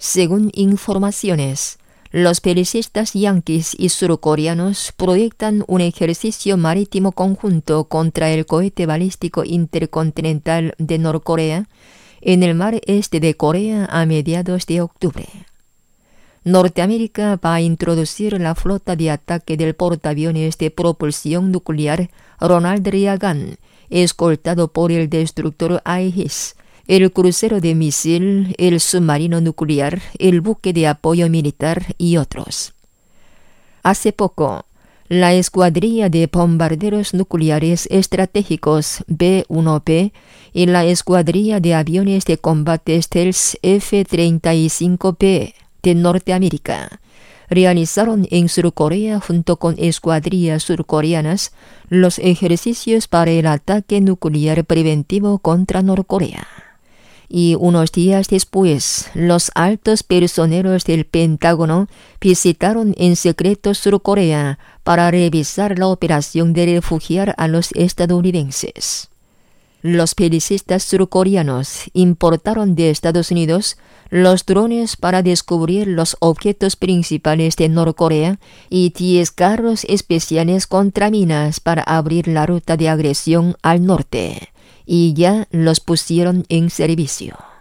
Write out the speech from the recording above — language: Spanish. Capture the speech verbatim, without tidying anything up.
Según informaciones, los belicistas yanquis y surcoreanos proyectan un ejercicio marítimo conjunto contra el cohete balístico intercontinental de Norcorea en el mar este de Corea a mediados de octubre. Norteamérica va a introducir la flota de ataque del portaaviones de propulsión nuclear Ronald Reagan, escoltado por el destructor Aegis, el crucero de misil, el submarino nuclear, el buque de apoyo militar y otros. Hace poco, la escuadrilla de bombarderos nucleares estratégicos B uno B y la escuadrilla de aviones de combate stealth F treinta y cinco B de Norteamérica realizaron en Surcorea junto con escuadrillas surcoreanas los ejercicios para el ataque nuclear preventivo contra Norcorea. Y unos días después, los altos personeros del Pentágono visitaron en secreto Surcorea para revisar la operación de refugiar a los estadounidenses. Los belicistas surcoreanos importaron de Estados Unidos los drones para descubrir los objetos principales de Norcorea y diez carros especiales contra minas para abrir la ruta de agresión al norte, y ya los pusieron en servicio.